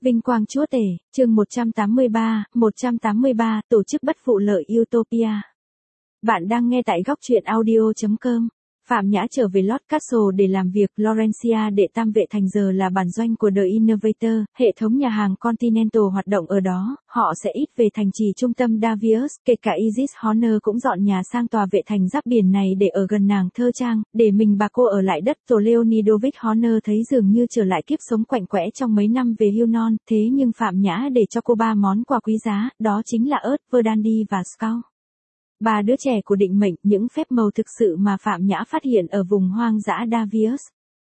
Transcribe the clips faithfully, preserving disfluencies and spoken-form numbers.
Vinh quang chúa tể, chương một trăm tám mươi ba, một trăm tám mươi ba, tổ chức bất vụ lợi Utopia. Bạn đang nghe tại góc truyện audio chấm com. Phạm Nhã trở về Lord Castle để làm việc. Laurencia đệ tam vệ thành giờ là bản doanh của The Innovator, hệ thống nhà hàng Continental hoạt động ở đó. Họ sẽ ít về thành trì trung tâm Davius, kể cả Isis Horner cũng dọn nhà sang tòa vệ thành giáp biển này để ở gần nàng thơ trang, để mình bà cô ở lại đất. Rồi Leonidovich Horner thấy dường như trở lại kiếp sống quạnh quẽ trong mấy năm về hưu non, thế nhưng Phạm Nhã để cho cô ba món quà quý giá, đó chính là ớt, Verdandi và Scout. Ba đứa trẻ của định mệnh, những phép màu thực sự mà Phạm Nhã phát hiện ở vùng hoang dã Davius.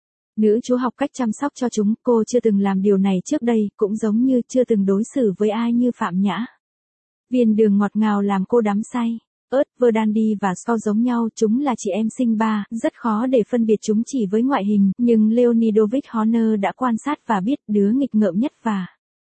Nữ chúa học cách chăm sóc cho chúng, cô chưa từng làm điều này trước đây, cũng giống như chưa từng đối xử với ai như Phạm Nhã. Viên đường ngọt ngào làm cô đắm say. Ớt, Verdandi và Scout giống nhau, chúng là chị em sinh ba, rất khó để phân biệt chúng chỉ với ngoại hình, nhưng Leonidovich Horner đã quan sát và biết đứa nghịch ngợm nhất và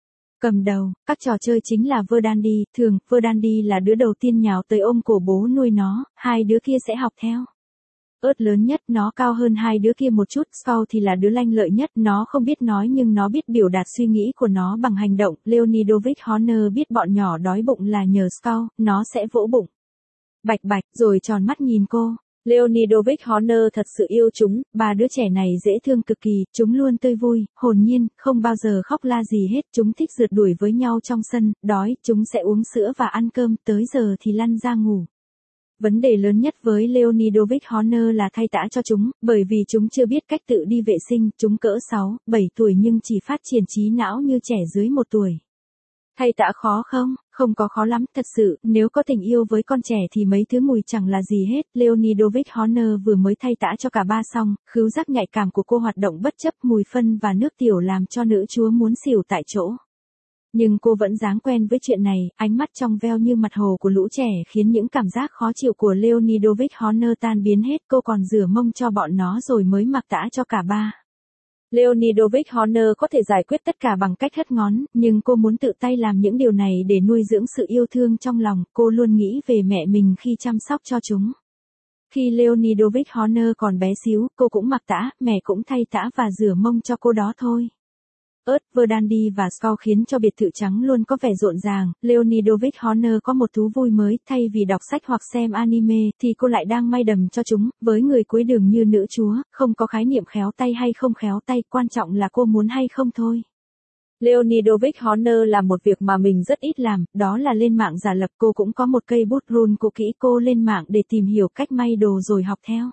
cầm đầu. Các trò chơi chính là Verdandi, thường, Verdandi là đứa đầu tiên nhào tới ôm cổ bố nuôi nó, hai đứa kia sẽ học theo. Ớt lớn nhất, nó cao hơn hai đứa kia một chút, Scout thì là đứa lanh lợi nhất, nó không biết nói nhưng nó biết biểu đạt suy nghĩ của nó bằng hành động. Leonidovich Horner biết bọn nhỏ đói bụng là nhờ Scout, nó sẽ vỗ bụng. Bạch bạch, rồi tròn mắt nhìn cô. Leonidovich Horner thật sự yêu chúng, ba đứa trẻ này dễ thương cực kỳ, chúng luôn tươi vui, hồn nhiên, không bao giờ khóc la gì hết, chúng thích rượt đuổi với nhau trong sân, đói, chúng sẽ uống sữa và ăn cơm, tới giờ thì lăn ra ngủ. Vấn đề lớn nhất với Leonidovich Horner là thay tã cho chúng, bởi vì chúng chưa biết cách tự đi vệ sinh, chúng cỡ sáu, bảy tuổi nhưng chỉ phát triển trí não như trẻ dưới một tuổi. Thay tã khó không? Không có khó lắm, thật sự, nếu có tình yêu với con trẻ thì mấy thứ mùi chẳng là gì hết. Leonidovich Horner vừa mới thay tã cho cả ba xong, khứu giác nhạy cảm của cô hoạt động bất chấp mùi phân và nước tiểu làm cho nữ chúa muốn xỉu tại chỗ. Nhưng cô vẫn dáng quen với chuyện này, ánh mắt trong veo như mặt hồ của lũ trẻ khiến những cảm giác khó chịu của Leonidovich Horner tan biến hết. Cô còn rửa mông cho bọn nó rồi mới mặc tã cho cả ba. Leonidovich Horner có thể giải quyết tất cả bằng cách hất ngón, nhưng cô muốn tự tay làm những điều này để nuôi dưỡng sự yêu thương trong lòng. Cô luôn nghĩ về mẹ mình khi chăm sóc cho chúng. Khi Leonidovich Horner còn bé xíu, cô cũng mặc tã, mẹ cũng thay tã và rửa mông cho cô đó thôi. Ớt, Verdandi và Scout khiến cho biệt thự trắng luôn có vẻ rộn ràng. Leonidovich Horner có một thú vui mới, thay vì đọc sách hoặc xem anime, thì cô lại đang may đầm cho chúng. Với người cuối đường như nữ chúa, không có khái niệm khéo tay hay không khéo tay, quan trọng là cô muốn hay không thôi. Leonidovich Horner làm một việc mà mình rất ít làm, đó là lên mạng giả lập. Cô cũng có một cây bút run cũ kỹ, cô lên mạng để tìm hiểu cách may đồ rồi học theo.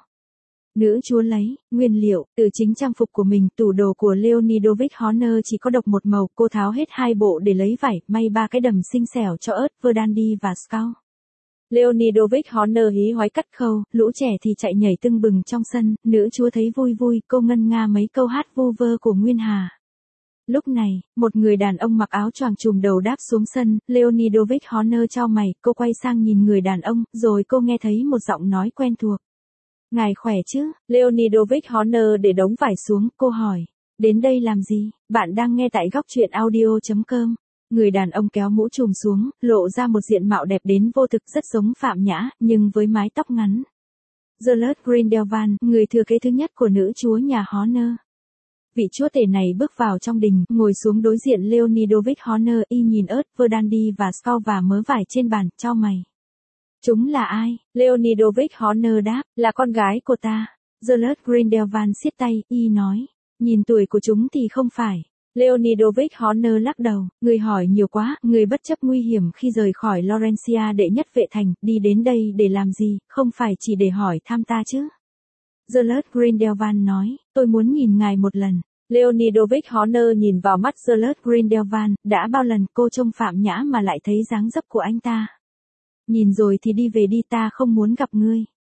Nữ chúa lấy nguyên liệu từ chính trang phục của mình. Tủ đồ của Leonidovich Horner chỉ có độc một màu, cô tháo hết hai bộ để lấy vải, may ba cái đầm xinh xẻo cho ớt, Verdandi và Scout. Leonidovich Horner hí hoái cắt khâu, lũ trẻ thì chạy nhảy tưng bừng trong sân, nữ chúa thấy vui vui, cô ngân nga mấy câu hát vu vơ của Nguyên Hà. Lúc này, một người đàn ông mặc áo choàng trùm đầu đáp xuống sân. Leonidovich Horner chau mày, cô quay sang nhìn người đàn ông, rồi cô nghe thấy một giọng nói quen thuộc. Ngài khỏe chứ? Leonidovich Horner để đống vải xuống, cô hỏi. Đến đây làm gì? Bạn đang nghe tại góc truyện audio chấm com. Người đàn ông kéo mũ trùm xuống, lộ ra một diện mạo đẹp đến vô thực, rất giống Phạm Nhã, nhưng với mái tóc ngắn. Gerald Grindelwald, người thừa kế thứ nhất của nữ chúa nhà Horner. Vị chúa tể này bước vào trong đình, ngồi xuống đối diện Leonidovich Horner, y nhìn ớt, Verdandi và Scout và mớ vải trên bàn, chau mày. Chúng là ai? Leonidovich Horner đáp, là con gái của ta. Gerald Grindelwald siết tay, y nói, nhìn tuổi của chúng thì không phải. Leonidovich Horner lắc đầu, người hỏi nhiều quá, người bất chấp nguy hiểm khi rời khỏi Laurencia đệ nhất vệ thành, đi đến đây để làm gì, không phải chỉ để hỏi thăm ta chứ. Gerald Grindelwald nói, tôi muốn nhìn ngài một lần. Leonidovich Horner nhìn vào mắt Gerald Grindelwald, đã bao lần cô trông Phạm Nhã mà lại thấy dáng dấp của anh ta. Nhìn rồi thì đi về đi, ta không muốn gặp ngươi.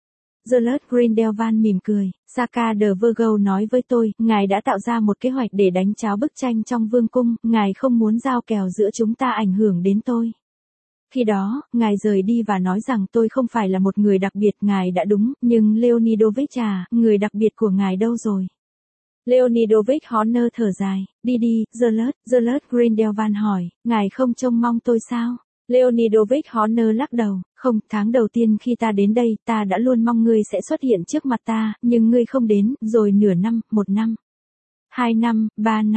Gerald Grindelwald mỉm cười. Saka de Virgo nói với tôi, ngài đã tạo ra một kế hoạch để đánh cháo bức tranh trong vương cung, ngài không muốn giao kèo giữa chúng ta ảnh hưởng đến tôi. Khi đó, ngài rời đi và nói rằng tôi không phải là một người đặc biệt, ngài đã đúng, nhưng Leonidovich à, người đặc biệt của ngài đâu rồi? Leonidovich Horner thở dài, đi đi, Gerald, Gerald Grindelwald hỏi, ngài không trông mong tôi sao? Leonidovich Horner lắc đầu, không, tháng đầu tiên khi ta đến đây, ta đã luôn mong ngươi sẽ xuất hiện trước mặt ta, nhưng ngươi không đến, rồi nửa năm, một năm, hai năm, ba năm.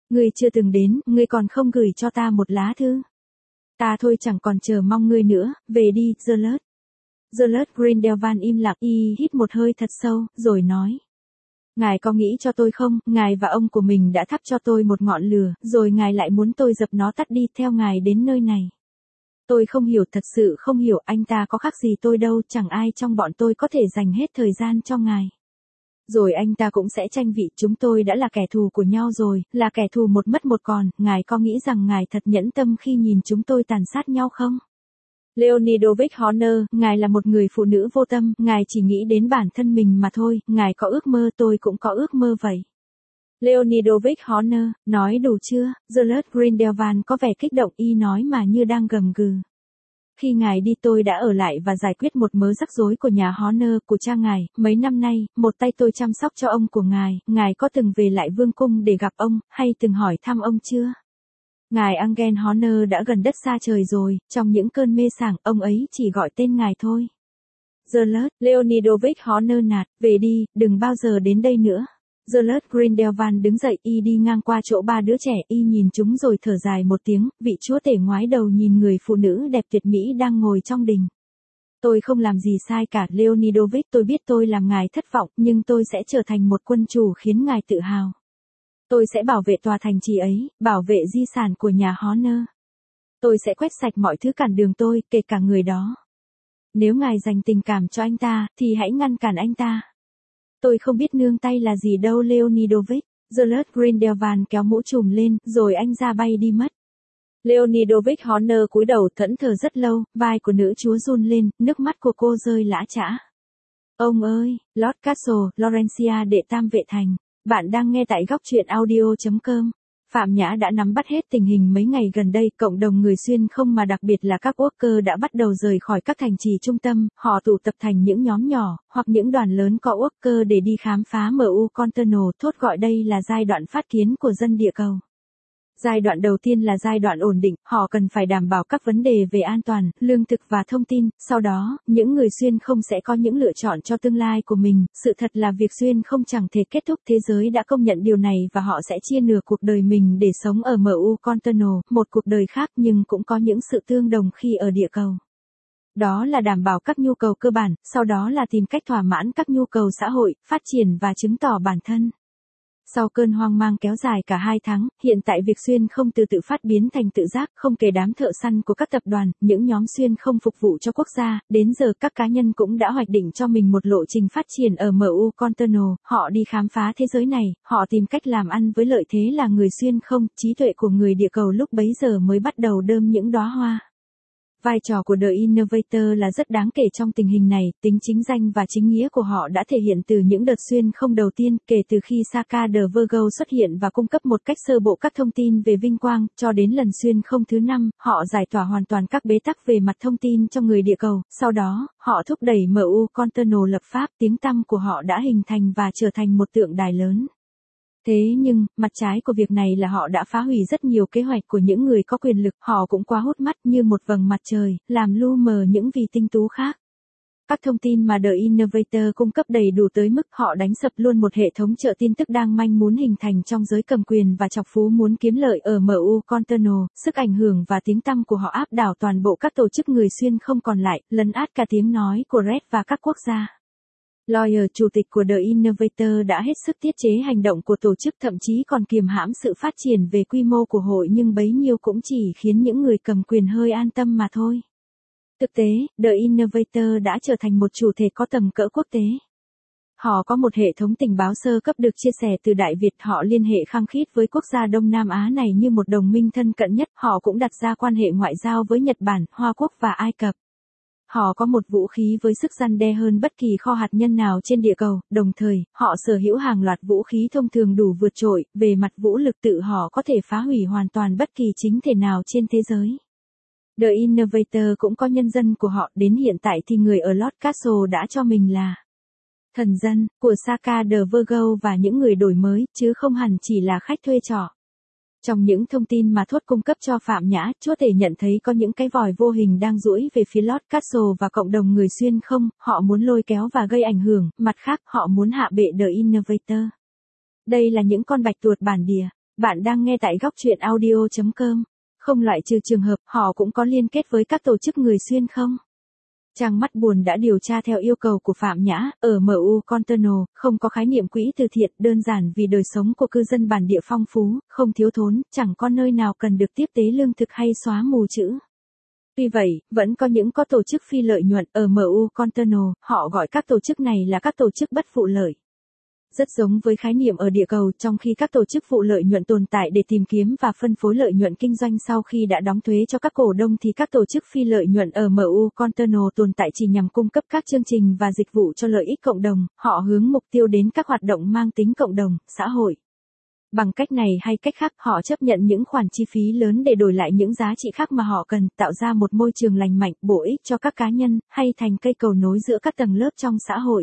Ngươi chưa từng đến, ngươi còn không gửi cho ta một lá thư. Ta thôi chẳng còn chờ mong ngươi nữa, về đi, Gerald. Gerald Grindelwald im lặng y hít một hơi thật sâu, rồi nói. Ngài có nghĩ cho tôi không, ngài và ông của mình đã thắp cho tôi một ngọn lửa, rồi ngài lại muốn tôi dập nó tắt đi theo ngài đến nơi này. Tôi không hiểu, thật sự không hiểu, anh ta có khác gì tôi đâu, chẳng ai trong bọn tôi có thể dành hết thời gian cho ngài. Rồi anh ta cũng sẽ tranh vị, chúng tôi đã là kẻ thù của nhau rồi, là kẻ thù một mất một còn, ngài có nghĩ rằng ngài thật nhẫn tâm khi nhìn chúng tôi tàn sát nhau không? Leonidovich Horner, ngài là một người phụ nữ vô tâm, ngài chỉ nghĩ đến bản thân mình mà thôi, ngài có ước mơ, tôi cũng có ước mơ vậy. Leonidovich Horner, nói đủ chưa? Gerald Grindelwald có vẻ kích động, y nói mà như đang gầm gừ. Khi ngài đi tôi đã ở lại và giải quyết một mớ rắc rối của nhà Horner, của cha ngài, mấy năm nay, một tay tôi chăm sóc cho ông của ngài, ngài có từng về lại vương cung để gặp ông, hay từng hỏi thăm ông chưa? Ngài Angel Horner đã gần đất xa trời rồi, trong những cơn mê sảng, ông ấy chỉ gọi tên ngài thôi. Gerald, Leonidovich Horner nạt, về đi, đừng bao giờ đến đây nữa. Gerald Grindelwald đứng dậy, y đi ngang qua chỗ ba đứa trẻ, y nhìn chúng rồi thở dài một tiếng, vị chúa tể ngoái đầu nhìn người phụ nữ đẹp tuyệt mỹ đang ngồi trong đình. Tôi không làm gì sai cả, Leonidovich, tôi biết tôi làm ngài thất vọng, nhưng tôi sẽ trở thành một quân chủ khiến ngài tự hào. Tôi sẽ bảo vệ tòa thành trì ấy, bảo vệ di sản của nhà Horner. Tôi sẽ quét sạch mọi thứ cản đường tôi, kể cả người đó. Nếu ngài dành tình cảm cho anh ta, thì hãy ngăn cản anh ta. Tôi không biết nương tay là gì đâu Leonidovich. Gerald Grindelwald kéo mũ trùm lên, rồi anh ra bay đi mất. Leonidovich Horner cúi đầu thẫn thờ rất lâu, vai của nữ chúa run lên, nước mắt của cô rơi lã chã. Ông ơi, Lord Castle, Laurentia đệ tam vệ thành. Bạn đang nghe tại góc truyện audio chấm com. Phạm Nhã đã nắm bắt hết tình hình mấy ngày gần đây, cộng đồng người xuyên không mà đặc biệt là các worker đã bắt đầu rời khỏi các thành trì trung tâm, họ tụ tập thành những nhóm nhỏ, hoặc những đoàn lớn có worker để đi khám phá em u Continental, thốt gọi đây là giai đoạn phát kiến của dân địa cầu. Giai đoạn đầu tiên là giai đoạn ổn định, họ cần phải đảm bảo các vấn đề về an toàn, lương thực và thông tin, sau đó, những người xuyên không sẽ có những lựa chọn cho tương lai của mình, sự thật là việc xuyên không chẳng thể kết thúc, thế giới đã công nhận điều này và họ sẽ chia nửa cuộc đời mình để sống ở em u Continental, một cuộc đời khác nhưng cũng có những sự tương đồng khi ở địa cầu. Đó là đảm bảo các nhu cầu cơ bản, sau đó là tìm cách thỏa mãn các nhu cầu xã hội, phát triển và chứng tỏ bản thân. Sau cơn hoang mang kéo dài cả hai tháng, hiện tại việc xuyên không từ tự phát biến thành tự giác, không kể đám thợ săn của các tập đoàn, những nhóm xuyên không phục vụ cho quốc gia, đến giờ các cá nhân cũng đã hoạch định cho mình một lộ trình phát triển ở em u Continental, họ đi khám phá thế giới này, họ tìm cách làm ăn với lợi thế là người xuyên không, trí tuệ của người địa cầu lúc bấy giờ mới bắt đầu đơm những đóa hoa. Vai trò của The Innovator là rất đáng kể trong tình hình này, tính chính danh và chính nghĩa của họ đã thể hiện từ những đợt xuyên không đầu tiên, kể từ khi Saka the Virgo xuất hiện và cung cấp một cách sơ bộ các thông tin về vinh quang, cho đến lần xuyên không thứ năm, họ giải tỏa hoàn toàn các bế tắc về mặt thông tin cho người địa cầu, sau đó, họ thúc đẩy em u Continental lập pháp, tiếng tăm của họ đã hình thành và trở thành một tượng đài lớn. Thế nhưng, mặt trái của việc này là họ đã phá hủy rất nhiều kế hoạch của những người có quyền lực, họ cũng quá hút mắt như một vầng mặt trời, làm lu mờ những vì tinh tú khác. Các thông tin mà The Innovator cung cấp đầy đủ tới mức họ đánh sập luôn một hệ thống chợ tin tức đang manh muốn hình thành trong giới cầm quyền và chọc phú muốn kiếm lợi ở em u Continental, sức ảnh hưởng và tiếng tăm của họ áp đảo toàn bộ các tổ chức người xuyên không còn lại, lấn át cả tiếng nói của Red và các quốc gia. Lawyer, chủ tịch của The Innovator đã hết sức tiết chế hành động của tổ chức, thậm chí còn kiềm hãm sự phát triển về quy mô của hội, nhưng bấy nhiêu cũng chỉ khiến những người cầm quyền hơi an tâm mà thôi. Thực tế, The Innovator đã trở thành một chủ thể có tầm cỡ quốc tế. Họ có một hệ thống tình báo sơ cấp được chia sẻ từ Đại Việt, họ liên hệ khăng khít với quốc gia Đông Nam Á này như một đồng minh thân cận nhất, họ cũng đặt ra quan hệ ngoại giao với Nhật Bản, Hoa Quốc và Ai Cập. Họ có một vũ khí với sức răn đe hơn bất kỳ kho hạt nhân nào trên địa cầu, đồng thời, họ sở hữu hàng loạt vũ khí thông thường đủ vượt trội, về mặt vũ lực tự họ có thể phá hủy hoàn toàn bất kỳ chính thể nào trên thế giới. The Innovator cũng có nhân dân của họ, đến hiện tại thì người ở Lord Castle đã cho mình là thần dân của Saka the Virgo và những người đổi mới, chứ không hẳn chỉ là khách thuê trọ. Trong những thông tin mà Thốt cung cấp cho Phạm Nhã, chúa tể nhận thấy có những cái vòi vô hình đang duỗi về phía Lord Castle và cộng đồng người xuyên không, họ muốn lôi kéo và gây ảnh hưởng, mặt khác họ muốn hạ bệ The Innovator. Đây là những con bạch tuộc bản địa. Bạn đang nghe tại góc truyện audio chấm com. Không loại trừ trường hợp họ cũng có liên kết với các tổ chức người xuyên không? Trang Mắt Buồn đã điều tra theo yêu cầu của Phạm Nhã, ở em u Container, không có khái niệm quỹ từ thiện, đơn giản vì đời sống của cư dân bản địa phong phú, không thiếu thốn, chẳng có nơi nào cần được tiếp tế lương thực hay xóa mù chữ. Tuy vậy, vẫn có những có tổ chức phi lợi nhuận ở em u Container, họ gọi các tổ chức này là các tổ chức bất vụ lợi. Rất giống với khái niệm ở địa cầu, trong khi các tổ chức vụ lợi nhuận tồn tại để tìm kiếm và phân phối lợi nhuận kinh doanh sau khi đã đóng thuế cho các cổ đông, thì các tổ chức phi lợi nhuận ở em u Container tồn tại chỉ nhằm cung cấp các chương trình và dịch vụ cho lợi ích cộng đồng, họ hướng mục tiêu đến các hoạt động mang tính cộng đồng, xã hội. Bằng cách này hay cách khác, họ chấp nhận những khoản chi phí lớn để đổi lại những giá trị khác mà họ cần, tạo ra một môi trường lành mạnh, bổ ích cho các cá nhân, hay thành cây cầu nối giữa các tầng lớp trong xã hội.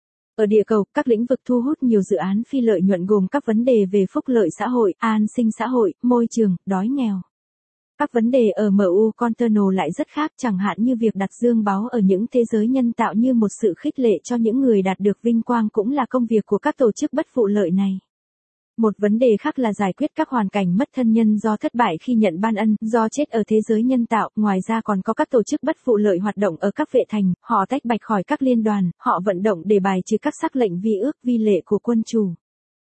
Ở địa cầu, các lĩnh vực thu hút nhiều dự án phi lợi nhuận gồm các vấn đề về phúc lợi xã hội, an sinh xã hội, môi trường, đói nghèo. Các vấn đề ở em u Container lại rất khác, chẳng hạn như việc đặt dương báu ở những thế giới nhân tạo như một sự khích lệ cho những người đạt được vinh quang cũng là công việc của các tổ chức bất vụ lợi này. Một vấn đề khác là giải quyết các hoàn cảnh mất thân nhân do thất bại khi nhận ban ân, do chết ở thế giới nhân tạo. Ngoài ra còn có các tổ chức bất vụ lợi hoạt động ở các vệ thành, họ tách bạch khỏi các liên đoàn, họ vận động để bài trừ các sắc lệnh vi ước vi lệ của quân chủ.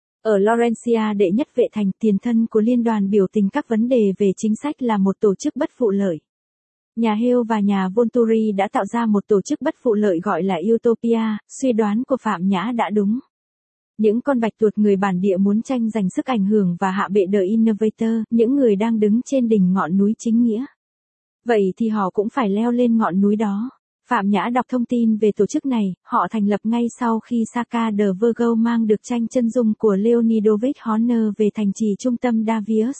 Ở Laurentia đệ nhất vệ thành, tiền thân của liên đoàn biểu tình các vấn đề về chính sách là một tổ chức bất vụ lợi. Nhà Hale và nhà Volturi đã tạo ra một tổ chức bất vụ lợi gọi là Utopia, suy đoán của Phạm Nhã đã đúng. Những con bạch tuộc người bản địa muốn tranh giành sức ảnh hưởng và hạ bệ The Innovator, những người đang đứng trên đỉnh ngọn núi chính nghĩa. Vậy thì họ cũng phải leo lên ngọn núi đó. Phạm Nhã đọc thông tin về tổ chức này, họ thành lập ngay sau khi Saka the Virgo mang được tranh chân dung của Leonidovich Horner về thành trì trung tâm Davius.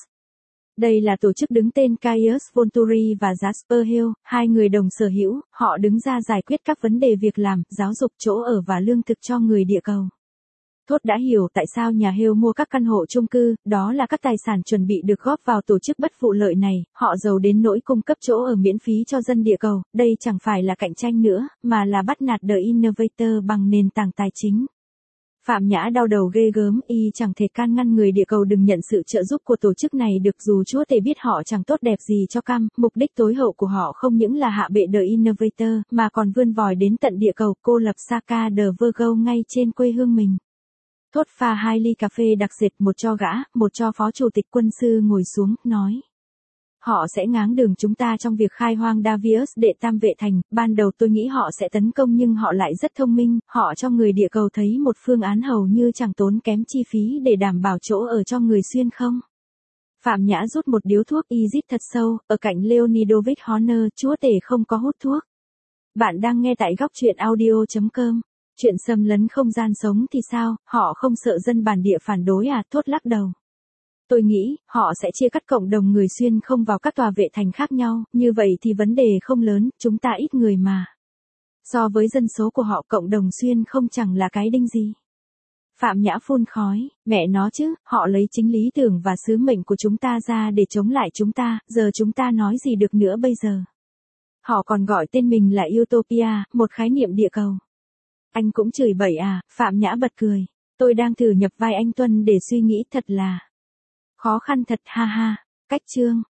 Đây là tổ chức đứng tên Caius Volturi và Jasper Hill, hai người đồng sở hữu, họ đứng ra giải quyết các vấn đề việc làm, giáo dục, chỗ ở và lương thực cho người địa cầu. Thốt đã hiểu tại sao nhà Hale mua các căn hộ chung cư, đó là các tài sản chuẩn bị được góp vào tổ chức bất vụ lợi này, họ giàu đến nỗi cung cấp chỗ ở miễn phí cho dân địa cầu, đây chẳng phải là cạnh tranh nữa, mà là bắt nạt The Innovator bằng nền tảng tài chính. Phạm Nhã đau đầu ghê gớm, y chẳng thể can ngăn người địa cầu đừng nhận sự trợ giúp của tổ chức này được, dù Chúa Tể biết họ chẳng tốt đẹp gì cho cam, mục đích tối hậu của họ không những là hạ bệ The Innovator, mà còn vươn vòi đến tận địa cầu, cô lập Saka the Virgo ngay trên quê hương mình. Thốt pha hai ly cà phê đặc dệt, một cho gã, một cho phó chủ tịch quân sư ngồi xuống, nói. Họ sẽ ngáng đường chúng ta trong việc khai hoang Davius đệ tam vệ thành, ban đầu tôi nghĩ họ sẽ tấn công nhưng họ lại rất thông minh, họ cho người địa cầu thấy một phương án hầu như chẳng tốn kém chi phí để đảm bảo chỗ ở cho người xuyên không. Phạm Nhã rút một điếu thuốc y rít thật sâu, ở cạnh Leonidovich Horner, Chúa Tể không có hút thuốc. Bạn đang nghe tại góc truyện audio chấm com. Chuyện xâm lấn không gian sống thì sao, họ không sợ dân bản địa phản đối à, thốt lắc đầu. Tôi nghĩ, họ sẽ chia cắt cộng đồng người xuyên không vào các tòa vệ thành khác nhau, như vậy thì vấn đề không lớn, chúng ta ít người mà. So với dân số của họ, cộng đồng xuyên không chẳng là cái đinh gì. Phạm Nhã phun khói, mẹ nó chứ, họ lấy chính lý tưởng và sứ mệnh của chúng ta ra để chống lại chúng ta, giờ chúng ta nói gì được nữa bây giờ. Họ còn gọi tên mình là Utopia, một khái niệm địa cầu. Anh cũng chửi bậy à, Phạm Nhã bật cười. Tôi đang thử nhập vai anh Tuân để suy nghĩ, thật là khó khăn thật, ha ha. Cách chương.